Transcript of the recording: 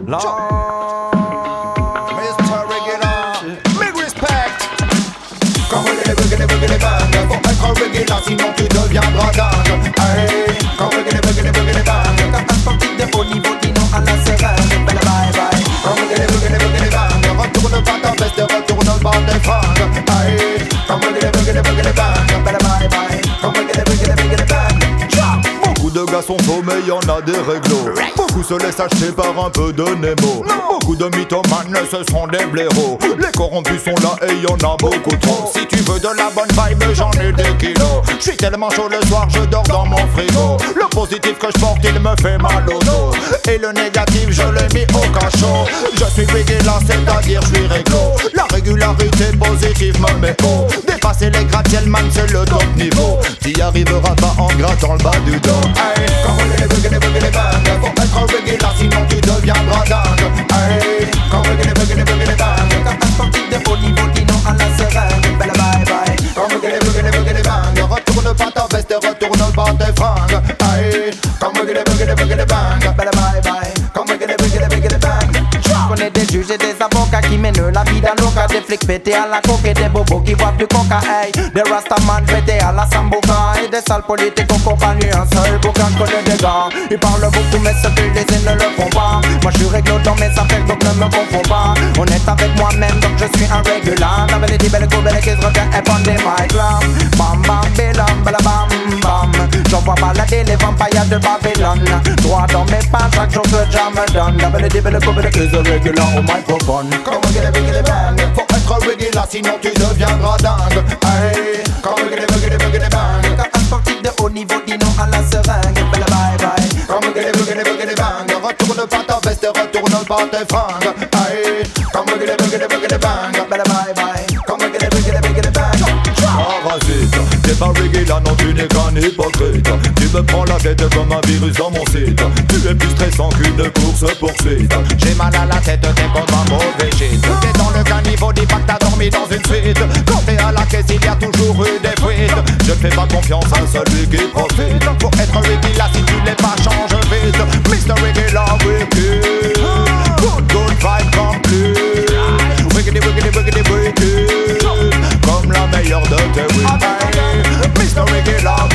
Mr. Regular, big respect. Quand reggae bang, faut être regular, sinon tu deviendras dingue. Hey, quand reggae bang, quand un sportif de haut niveau dit non à la seringue, bye bye. Quand reggae bang, retourne pas ta veste, retourne pas tes fringues. Hey, quand reggae bang, bye bye. Quand reggae bang. Beaucoup de gars sont faux mais y'en a des réglos. Beaucoup se laissent acheter par un peu de Nemo. Beaucoup de mythomanes, ce sont des blaireaux. Les corrompus sont là et y'en a beaucoup trop. Si tu veux de la bonne vibe, j'en ai des kilos. J'suis tellement chaud le soir, je dors dans mon frigo. Le positif que je porte, il me fait mal au dos. Et le négatif, je l'ai mis au cachot. Je suis régular, c'est-à-dire je suis réglo. La régularité positive me met haut. Dépasser les gratte-ciel, man, c'est le top niveau. T'y arriveras pas en grattant le bas du dos. Hey, quand reggae bang, faut être regular, sinon tu deviendras dingue. Hey, quand reggae bang, quand un sportif de haut niveau dit non à la seringue, bye bye. Quand reggae bang, retourne pas ta veste, retourne pas tes fringues. Hey, quand reggae bang, bye bye. Quand reggae bang. Je connais des juges et des avocats qui mènent la vie d'un loca. Des flics pétés à la coque et des bobos qui boivent du coca. Hey, des rastaman pétés à la sambuca. Et des sales politiques en compagnie un seul bouquin. Je connais des gars, ils parlent beaucoup mais ce qu'ils disent ne le font pas. Moi je suis réglo dans mes affaires donc ne me confonds pas. Honnête avec moi-même donc je suis un régular. La belle dit belle coupe belle qui se revient et prend des mic là. Bam bam bélam bala bam bam. J'envoie balader les vampires de Babylone. Droit dans mes pas chaque jour que Jah me donne. La belle dit belle coupe belle qui se régular au microphone. Comme reggae bang, faut être régular sinon tu deviendras dingue. Hey, comme reggae bang, quand un sportif de haut niveau dit non à la seringue, bye bye. Comme reggae bang, retourne pas ta veste, retourne pas tes fringues. Hey, comme reggae bang, bye bye. Comme reggae bang. Parasite, t'es pas regular, non tu n'es qu'un hypocrite. Tu me prends la tête comme un virus dans mon site. Tu es plus stressant qu'une course-poursuite. J'ai mal à la tête, t'es comme un mauvais shit. T'es dans le caniveau, dis pas que t'as dormi dans une suite. Quand t'es à la caisse, il y a toujours eu des fuites. Je ne fais pas confiance à celui qui profite. Pour être regular, si tu l'es pas, change vite. Mr. Regular, wicked. Good vibe complete. Wicked. Comme la meilleure de tes week-ends. Mr. Regular,